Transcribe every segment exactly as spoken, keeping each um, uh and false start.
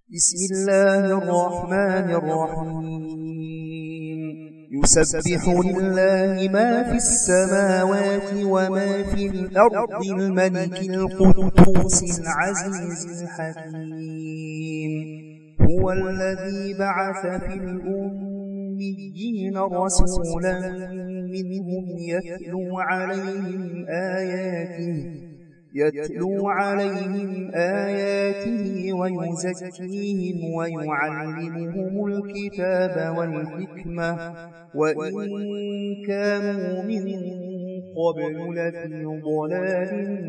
بسم الله الرحمن الرحيم يسبح لله ما في السماوات وما في الأرض الملك القدوس العزيز الحكيم هو الذي بعث في الأميين رسولا منهم يتلو عليهم آياته يتلو عليهم آياته ويزكيهم ويعلمهم الكتاب والحكمة وإن كانوا من قبل لفي ضلال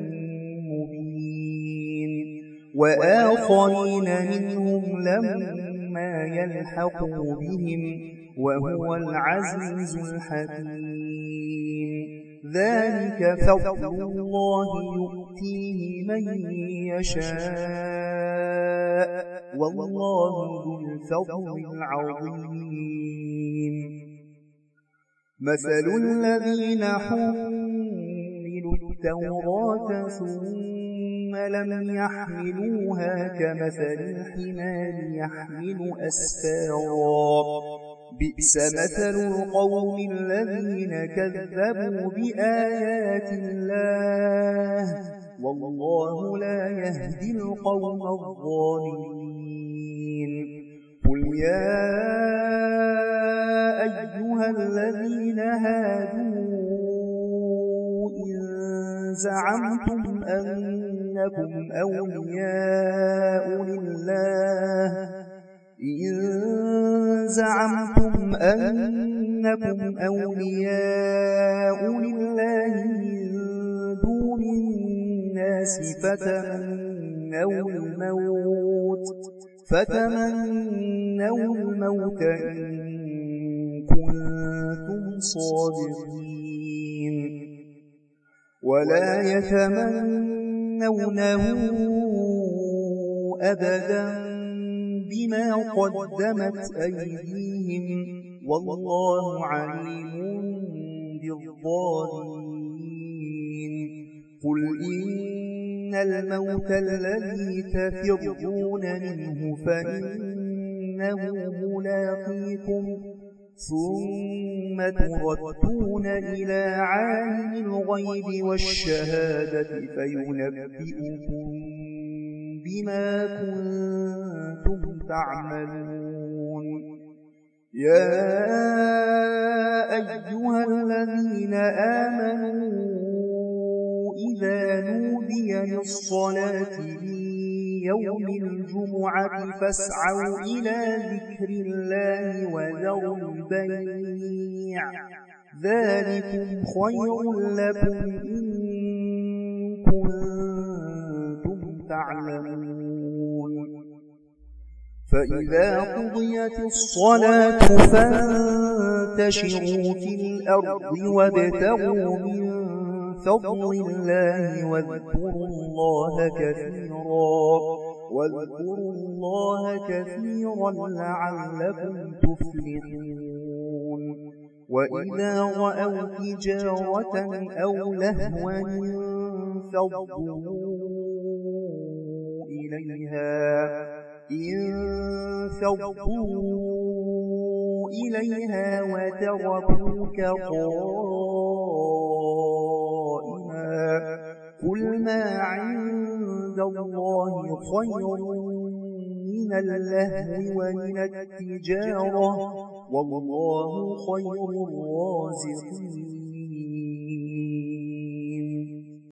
مبين وآخرين منهم لما يلحقوا بهم وهو العزيز الحكيم ذلك فضل الله يؤتيه من يشاء والله ذو الفضل العظيم مثل الذين حملوا التوراة ثم لم يحملوها كمثل الحمار يحمل أسفارا بئس مثل القوم الذين كذبوا بآيات الله والله لا يهدي القوم الظالمين قل يا أيها الذين هادوا إن زعمتم أنكم أولياء لله إن زعمتم أنكم أولياء لله من دون الناس فتمنوا الموت فتمنوا الموت إن كنتم صادقين ولا يتمنونه أبدا بما قدمت أيديهم والله عليم بالظالمين قل إن الموت الذي تفرون منه فإنه ملاقيكم ثم تردون إلى عالم الغيب والشهادة فينبئكم بما كنتم تعملون يا أيها الذين آمنوا إذا نودي للصلاة من يوم الجمعة فاسعوا إلى ذكر الله وذروا البيع ذلكم خير لكم إن كنتم تعلمون فإذا قضيت الصلاة فانتشروا في الأرض وابتغوا من فضل الله واذكروا الله كثيرا واذكروا الله كثيرا لعلكم تفلحون وإذا رأوا تجارة أو لهوا انفضوا إليها انفضوا إليها وتركوك قائما قل ما عند الله خير من اللهو ومن التجارة والله خير الرازقين